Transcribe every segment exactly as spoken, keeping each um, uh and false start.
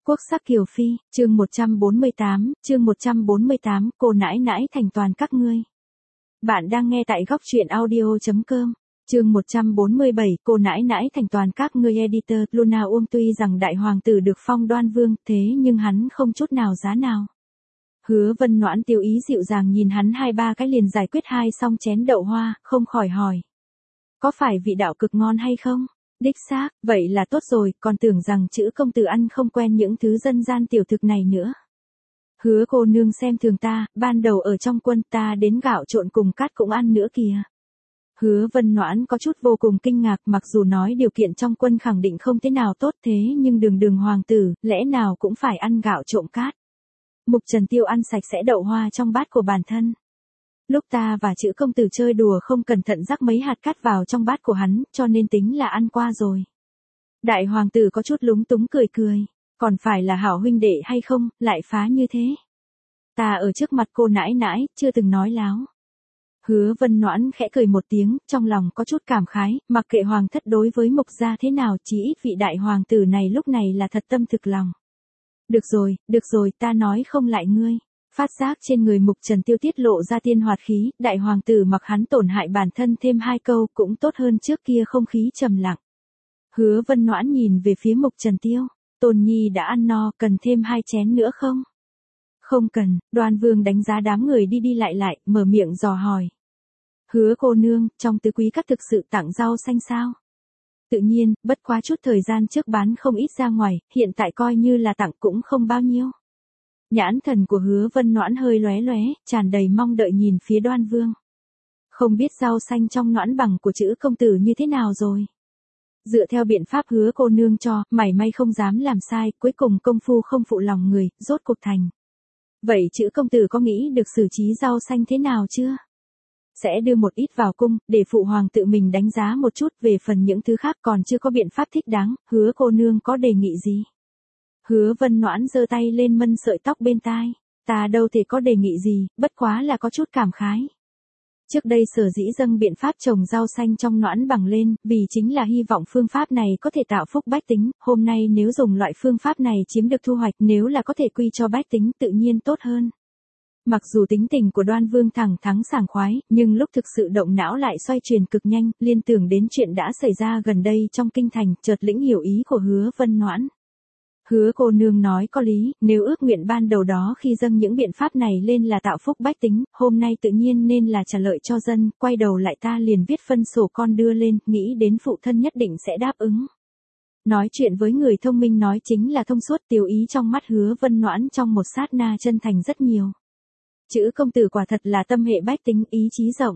Quốc sắc Kiều Phi, chương một trăm bốn mươi tám, chương một trăm bốn mươi tám, cô nãi nãi thành toàn các ngươi. Bạn đang nghe tại góc truyện audio.com, chương một trăm bốn mươi bảy, cô nãi nãi thành toàn các ngươi. Editor, Luna Uông. Tuy rằng đại hoàng tử được phong đoan vương, thế nhưng hắn không chút nào giá nào. Hứa Vân Noãn tiêu ý dịu dàng nhìn hắn hai ba cái liền giải quyết hai xong chén đậu hoa, không khỏi hỏi. Có phải vị đạo cực ngon hay không? Đích xác, vậy là tốt rồi, còn tưởng rằng chữ công tử ăn không quen những thứ dân gian tiểu thực này nữa. Hứa cô nương xem thường ta, ban đầu ở trong quân ta đến gạo trộn cùng cát cũng ăn nữa kìa. Hứa Vân Noãn có chút vô cùng kinh ngạc, mặc dù nói điều kiện trong quân khẳng định không thế nào tốt, thế nhưng đường đường hoàng tử, lẽ nào cũng phải ăn gạo trộn cát. Mục Trần Tiêu ăn sạch sẽ đậu hoa trong bát của bản thân. Lúc ta và chữ công tử chơi đùa không cẩn thận rắc mấy hạt cát vào trong bát của hắn, cho nên tính là ăn qua rồi. Đại hoàng tử có chút lúng túng cười cười, còn phải là hảo huynh đệ hay không, lại phá như thế. Ta ở trước mặt cô nãi nãi, chưa từng nói láo. Hứa Vân Noãn khẽ cười một tiếng, trong lòng có chút cảm khái, mặc kệ hoàng thất đối với Mục gia thế nào, chỉ ít vị đại hoàng tử này lúc này là thật tâm thực lòng. Được rồi, được rồi, ta nói không lại ngươi. Phát giác trên người Mục Trần Tiêu tiết lộ ra tiên hoạt khí, đại hoàng tử mặc hắn tổn hại bản thân thêm hai câu cũng tốt hơn trước kia không khí trầm lặng. Hứa Vân Noãn nhìn về phía Mục Trần Tiêu, Tôn Nhi đã ăn no, cần thêm hai chén nữa không? Không cần. Đoan Vương đánh giá đám người đi đi lại lại, mở miệng dò hỏi. Hứa cô nương, trong tứ quý các thực sự tặng rau xanh sao? Tự nhiên, bất quá chút thời gian trước bán không ít ra ngoài, hiện tại coi như là tặng cũng không bao nhiêu. Nhãn thần của Hứa Vân Noãn hơi lóe lóe, tràn đầy mong đợi nhìn phía Đoan Vương. Không biết rau xanh trong noãn bằng của chữ công tử như thế nào rồi. Dựa theo biện pháp Hứa cô nương cho, mảy may không dám làm sai, cuối cùng công phu không phụ lòng người, rốt cuộc thành. Vậy chữ công tử có nghĩ được xử trí rau xanh thế nào chưa? Sẽ đưa một ít vào cung, để phụ hoàng tự mình đánh giá một chút, về phần những thứ khác còn chưa có biện pháp thích đáng, Hứa cô nương có đề nghị gì? Hứa Vân Noãn giơ tay lên mân sợi tóc bên tai, ta đâu thể có đề nghị gì, bất quá là có chút cảm khái. Trước đây sở dĩ dâng biện pháp trồng rau xanh trong noãn bằng lên, vì chính là hy vọng phương pháp này có thể tạo phúc bách tính, hôm nay nếu dùng loại phương pháp này chiếm được thu hoạch, nếu là có thể quy cho bách tính tự nhiên tốt hơn. Mặc dù tính tình của Đoan Vương thẳng thắn sảng khoái, nhưng lúc thực sự động não lại xoay chuyển cực nhanh, liên tưởng đến chuyện đã xảy ra gần đây trong kinh thành, chợt lĩnh hiểu ý của Hứa Vân Noãn. Hứa cô nương nói có lý, nếu ước nguyện ban đầu đó khi dâng những biện pháp này lên là tạo phúc bách tính, hôm nay tự nhiên nên là trả lợi cho dân, quay đầu lại ta liền viết phân sổ con đưa lên, nghĩ đến phụ thân nhất định sẽ đáp ứng. Nói chuyện với người thông minh nói chính là thông suốt, tiêu ý trong mắt Hứa Vân Noãn trong một sát na chân thành rất nhiều. Chữ công tử quả thật là tâm hệ bách tính, ý chí rộng.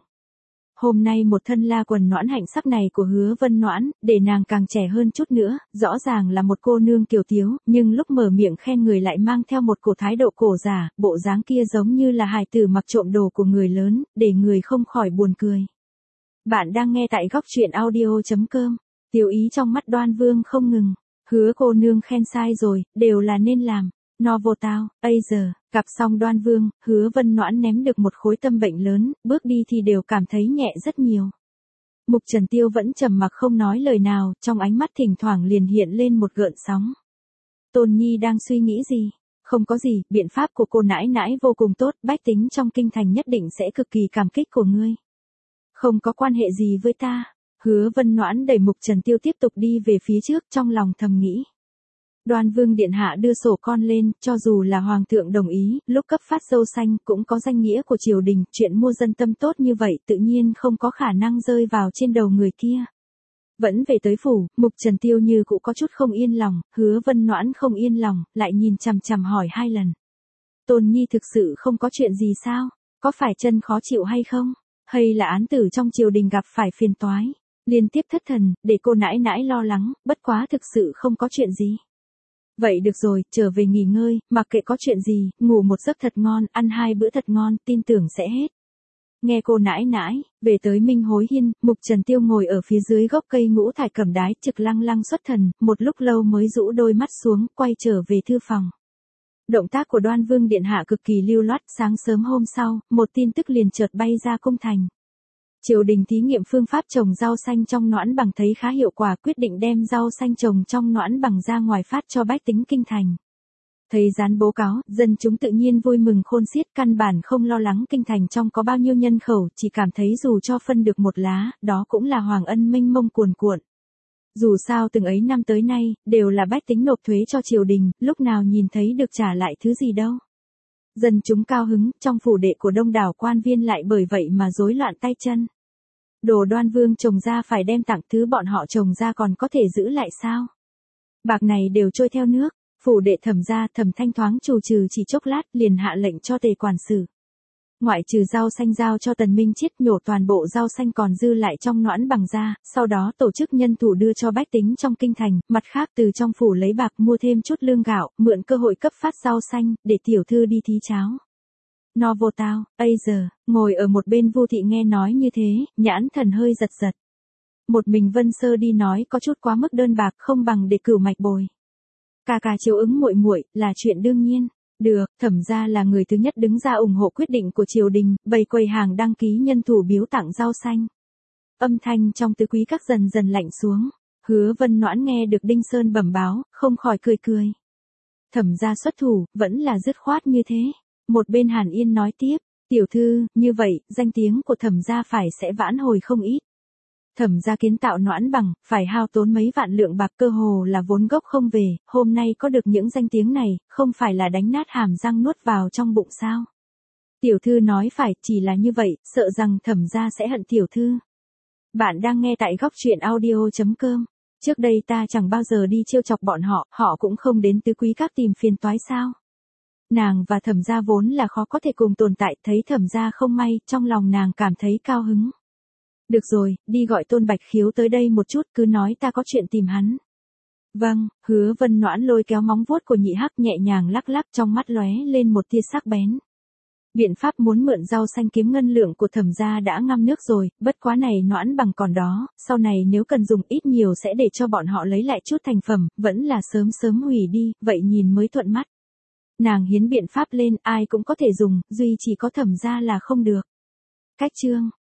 Hôm nay một thân la quần noãn hạnh sắc này của Hứa Vân Noãn, để nàng càng trẻ hơn chút nữa, rõ ràng là một cô nương kiều tiếu, nhưng lúc mở miệng khen người lại mang theo một cổ thái độ cổ giả, bộ dáng kia giống như là hài tử mặc trộm đồ của người lớn, để người không khỏi buồn cười. Bạn đang nghe tại góc truyện audio.com, tiêu ý trong mắt Đoan Vương không ngừng, Hứa cô nương khen sai rồi, đều là nên làm. No vô tao, bây giờ, gặp xong Đoan Vương, Hứa Vân Noãn ném được một khối tâm bệnh lớn, bước đi thì đều cảm thấy nhẹ rất nhiều. Mục Trần Tiêu vẫn trầm mặc không nói lời nào, trong ánh mắt thỉnh thoảng liền hiện lên một gợn sóng. Tôn Nhi đang suy nghĩ gì? Không có gì, biện pháp của cô nãi nãi vô cùng tốt, bách tính trong kinh thành nhất định sẽ cực kỳ cảm kích của ngươi. Không có quan hệ gì với ta. Hứa Vân Noãn đẩy Mục Trần Tiêu tiếp tục đi về phía trước, trong lòng thầm nghĩ. Đoan Vương điện hạ đưa sổ con lên, cho dù là hoàng thượng đồng ý, lúc cấp phát rau xanh cũng có danh nghĩa của triều đình, chuyện mua dân tâm tốt như vậy tự nhiên không có khả năng rơi vào trên đầu người kia. Vẫn về tới phủ, Mục Trần Tiêu như cũng có chút không yên lòng, Hứa Vân Noãn không yên lòng, lại nhìn chằm chằm hỏi hai lần. Tôn Nhi thực sự không có chuyện gì sao? Có phải chân khó chịu hay không? Hay là án tử trong triều đình gặp phải phiền toái? Liên tiếp thất thần, để cô nãi nãi lo lắng, bất quá thực sự không có chuyện gì. Vậy được rồi, trở về nghỉ ngơi, mặc kệ có chuyện gì, ngủ một giấc thật ngon, ăn hai bữa thật ngon, tin tưởng sẽ hết. Nghe cô nãi nãi, về tới Minh Hối Hiên, Mục Trần Tiêu ngồi ở phía dưới gốc cây ngũ thải cẩm đái, trực lăng lăng xuất thần, một lúc lâu mới rũ đôi mắt xuống, quay trở về thư phòng. Động tác của Đoan Vương điện hạ cực kỳ lưu loát, sáng sớm hôm sau, một tin tức liền chợt bay ra cung thành. Triều đình thí nghiệm phương pháp trồng rau xanh trong noãn bằng thấy khá hiệu quả, quyết định đem rau xanh trồng trong noãn bằng ra ngoài phát cho bách tính kinh thành. Thấy dán bố cáo, dân chúng tự nhiên vui mừng khôn xiết, căn bản không lo lắng kinh thành trong có bao nhiêu nhân khẩu, chỉ cảm thấy dù cho phân được một lá, đó cũng là hoàng ân mênh mông cuồn cuộn. Dù sao từng ấy năm tới nay, đều là bách tính nộp thuế cho triều đình, lúc nào nhìn thấy được trả lại thứ gì đâu. Dân chúng cao hứng, trong phủ đệ của đông đảo quan viên lại bởi vậy mà rối loạn tay chân. Đồ Đoan Vương trồng ra phải đem tặng, thứ bọn họ trồng ra còn có thể giữ lại sao? Bạc này đều trôi theo nước. Phủ đệ Thẩm gia, Thẩm Thanh thoáng trù trừ chỉ chốc lát, liền hạ lệnh cho Tề quản sự. Ngoại trừ rau xanh giao cho Tần Minh Chiết, nhổ toàn bộ rau xanh còn dư lại trong noãn bằng ra, sau đó tổ chức nhân thủ đưa cho bách tính trong kinh thành, mặt khác từ trong phủ lấy bạc mua thêm chút lương gạo, mượn cơ hội cấp phát rau xanh, để tiểu thư đi thí cháo. No vô tao, ây giờ, ngồi ở một bên Vu Thị nghe nói như thế, nhãn thần hơi giật giật. Một mình Vân Sơ đi nói có chút quá mức đơn bạc, không bằng để cửu mạch bồi. Cà cà chiếu ứng muội muội là chuyện đương nhiên. Được, Thẩm gia là người thứ nhất đứng ra ủng hộ quyết định của triều đình, bày quầy hàng đăng ký nhân thủ biếu tặng rau xanh. Âm thanh trong tứ quý các dần dần lạnh xuống. Hứa Vân Noãn nghe được Đinh Sơn bẩm báo, không khỏi cười cười. Thẩm gia xuất thủ, vẫn là dứt khoát như thế. Một bên Hàn Yên nói tiếp, tiểu thư, như vậy, danh tiếng của Thẩm gia phải sẽ vãn hồi không ít. Thẩm gia kiến tạo Noãn bằng, phải hao tốn mấy vạn lượng bạc, cơ hồ là vốn gốc không về, hôm nay có được những danh tiếng này, không phải là đánh nát hàm răng nuốt vào trong bụng sao. Tiểu thư nói phải, chỉ là như vậy, sợ rằng Thẩm gia sẽ hận tiểu thư. Bạn đang nghe tại góc truyện audio chấm com. Trước đây ta chẳng bao giờ đi trêu chọc bọn họ, họ cũng không đến tứ quý các tìm phiền toái sao. Nàng và Thẩm gia vốn là khó có thể cùng tồn tại, thấy Thẩm gia không may, trong lòng nàng cảm thấy cao hứng. Được rồi, đi gọi Tôn Bạch Khiếu tới đây một chút, cứ nói ta có chuyện tìm hắn. Vâng, Hứa Vân Noãn lôi kéo móng vuốt của Nhị Hắc nhẹ nhàng lắc lắc, trong mắt lóe lên một tia sắc bén. Biện pháp muốn mượn rau xanh kiếm ngân lượng của Thẩm gia đã ngâm nước rồi, bất quá này Noãn bằng còn đó, sau này nếu cần dùng ít nhiều sẽ để cho bọn họ lấy lại chút thành phẩm, vẫn là sớm sớm hủy đi, vậy nhìn mới thuận mắt. Nàng hiến biện pháp lên, ai cũng có thể dùng, duy chỉ có Thẩm gia là không được. Cách chương